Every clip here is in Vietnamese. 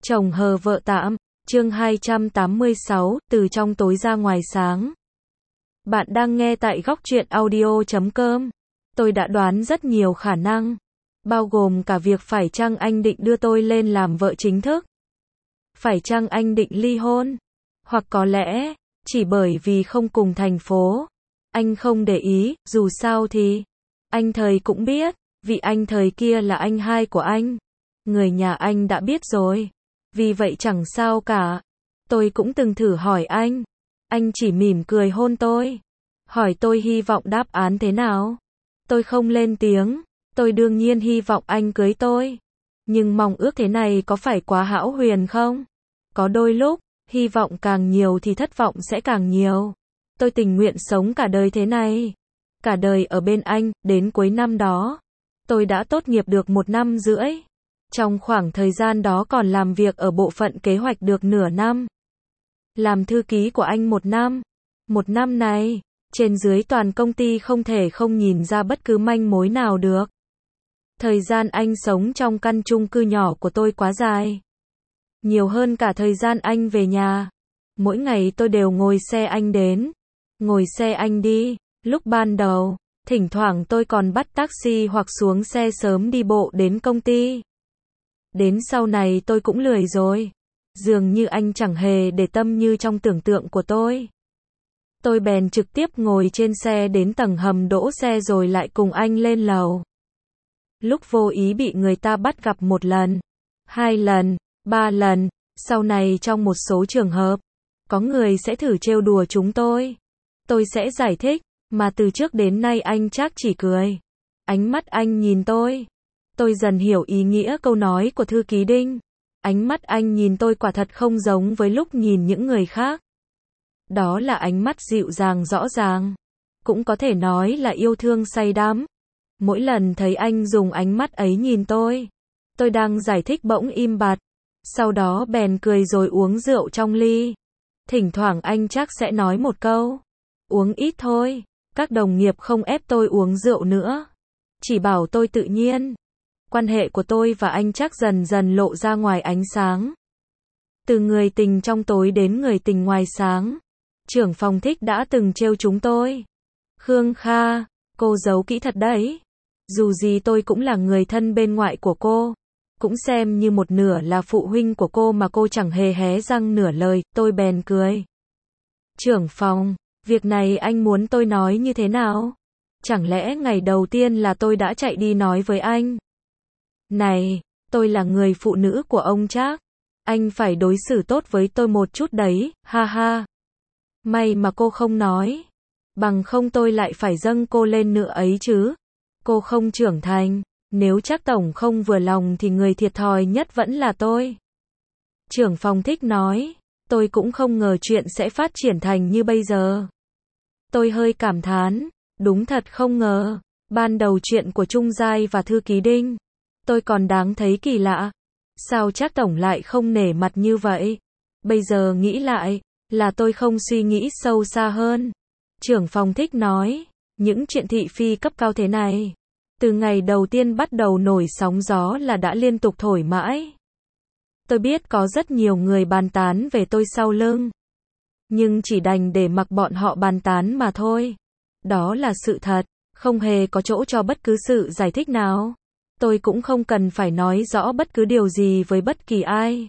Chồng hờ vợ tạm, chương 286, từ trong tối ra ngoài sáng. Bạn đang nghe tại góc truyện audio.com. Tôi đã đoán rất nhiều khả năng, bao gồm cả việc phải chăng anh định đưa tôi lên làm vợ chính thức. Phải chăng anh định ly hôn? Hoặc có lẽ, chỉ bởi vì không cùng thành phố, anh không để ý, dù sao thì, anh Thời cũng biết, vì anh Thời kia là anh hai của anh. Người nhà anh đã biết rồi. Vì vậy chẳng sao cả. Tôi cũng từng thử hỏi anh chỉ mỉm cười hôn tôi. Hỏi tôi hy vọng đáp án thế nào. Tôi không lên tiếng, tôi đương nhiên hy vọng anh cưới tôi. Nhưng mong ước thế này có phải quá hão huyền không? Có đôi lúc, hy vọng càng nhiều thì thất vọng sẽ càng nhiều. Tôi tình nguyện sống cả đời thế này. Cả đời ở bên anh, đến cuối năm đó. Tôi đã tốt nghiệp được 1 năm rưỡi. Trong khoảng thời gian đó còn làm việc ở bộ phận kế hoạch được nửa năm. Làm thư ký của anh 1 năm. 1 năm này, trên dưới toàn công ty không thể không nhìn ra bất cứ manh mối nào được. Thời gian anh sống trong căn chung cư nhỏ của tôi quá dài. Nhiều hơn cả thời gian anh về nhà. Mỗi ngày tôi đều ngồi xe anh đến, ngồi xe anh đi. Lúc ban đầu, thỉnh thoảng tôi còn bắt taxi hoặc xuống xe sớm đi bộ đến công ty. Đến sau này tôi cũng lười rồi. Dường như anh chẳng hề để tâm như trong tưởng tượng của tôi. Tôi bèn trực tiếp ngồi trên xe đến tầng hầm đỗ xe rồi lại cùng anh lên lầu. Lúc vô ý bị người ta bắt gặp 1 lần, 2 lần, 3 lần, sau này trong một số trường hợp, có người sẽ thử trêu đùa chúng tôi. Tôi sẽ giải thích, mà từ trước đến nay anh chắc chỉ cười. Ánh mắt anh nhìn tôi dần hiểu ý nghĩa câu nói của thư ký Đinh. Ánh mắt anh nhìn tôi quả thật không giống với lúc nhìn những người khác. Đó là ánh mắt dịu dàng rõ ràng. Cũng có thể nói là yêu thương say đắm. Mỗi lần thấy anh dùng ánh mắt ấy nhìn tôi đang giải thích bỗng im bặt. Sau đó bèn cười rồi uống rượu trong ly. Thỉnh thoảng anh chắc sẽ nói một câu. Uống ít thôi. Các đồng nghiệp không ép tôi uống rượu nữa. Chỉ bảo tôi tự nhiên. Quan hệ của tôi và anh chắc dần dần lộ ra ngoài ánh sáng. Từ người tình trong tối đến người tình ngoài sáng. Trưởng phòng Thích đã từng trêu chúng tôi. Khương Kha, cô giấu kỹ thật đấy. Dù gì tôi cũng là người thân bên ngoại của cô. Cũng xem như một nửa là phụ huynh của cô mà cô chẳng hề hé răng nửa lời, tôi bèn cười. Trưởng phòng, việc này anh muốn tôi nói như thế nào? Chẳng lẽ ngày đầu tiên là tôi đã chạy đi nói với anh? Này, tôi là người phụ nữ của ông chắc. Anh phải đối xử tốt với tôi một chút đấy, ha ha. May mà cô không nói. Bằng không tôi lại phải dâng cô lên nữa ấy chứ. Cô không trưởng thành. Nếu chắc tổng không vừa lòng thì người thiệt thòi nhất vẫn là tôi. Trưởng phòng Thích nói. Tôi cũng không ngờ chuyện sẽ phát triển thành như bây giờ. Tôi hơi cảm thán. Đúng thật không ngờ. Ban đầu chuyện của Trung Giai và thư ký Đinh. Tôi còn đáng thấy kỳ lạ. Sao chắc tổng lại không nể mặt như vậy? Bây giờ nghĩ lại, là tôi không suy nghĩ sâu xa hơn. Trưởng phòng Thích nói, những chuyện thị phi cấp cao thế này, từ ngày đầu tiên bắt đầu nổi sóng gió là đã liên tục thổi mãi. Tôi biết có rất nhiều người bàn tán về tôi sau lưng. Nhưng chỉ đành để mặc bọn họ bàn tán mà thôi. Đó là sự thật, không hề có chỗ cho bất cứ sự giải thích nào. Tôi cũng không cần phải nói rõ bất cứ điều gì với bất kỳ ai.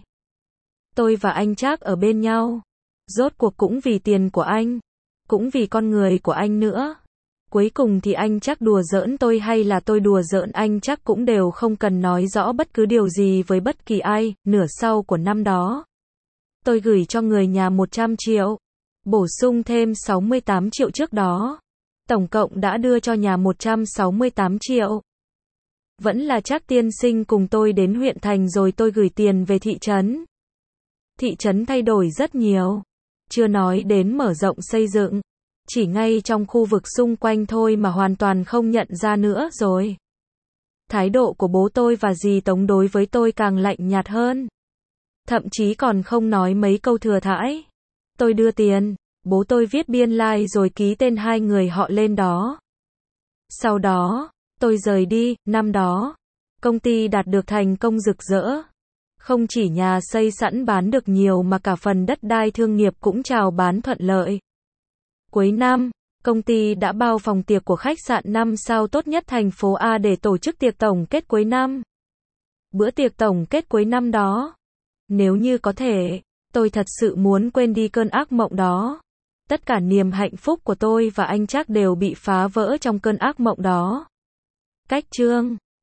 Tôi và anh chắc ở bên nhau. Rốt cuộc cũng vì tiền của anh. Cũng vì con người của anh nữa. Cuối cùng thì anh chắc đùa giỡn tôi hay là tôi đùa giỡn anh chắc cũng đều không cần nói rõ bất cứ điều gì với bất kỳ ai. Nửa sau của năm đó, tôi gửi cho người nhà 100 triệu. Bổ sung thêm 68 triệu trước đó. Tổng cộng đã đưa cho nhà 168 triệu. Vẫn là chắc tiên sinh cùng tôi đến huyện thành rồi tôi gửi tiền về thị trấn. Thị trấn thay đổi rất nhiều. Chưa nói đến mở rộng xây dựng. Chỉ ngay trong khu vực xung quanh thôi mà hoàn toàn không nhận ra nữa rồi. Thái độ của bố tôi và dì Tống đối với tôi càng lạnh nhạt hơn. Thậm chí còn không nói mấy câu thừa thãi. Tôi đưa tiền, bố tôi viết biên lai rồi ký tên 2 người họ lên đó. Sau đó, tôi rời đi. Năm đó, công ty đạt được thành công rực rỡ. Không chỉ nhà xây sẵn bán được nhiều mà cả phần đất đai thương nghiệp cũng chào bán thuận lợi. Cuối năm, công ty đã bao phòng tiệc của khách sạn 5 sao tốt nhất thành phố A để tổ chức tiệc tổng kết cuối năm. Bữa tiệc tổng kết cuối năm đó, nếu như có thể, tôi thật sự muốn quên đi cơn ác mộng đó. Tất cả niềm hạnh phúc của tôi và anh Trác đều bị phá vỡ trong cơn ác mộng đó. Cách chương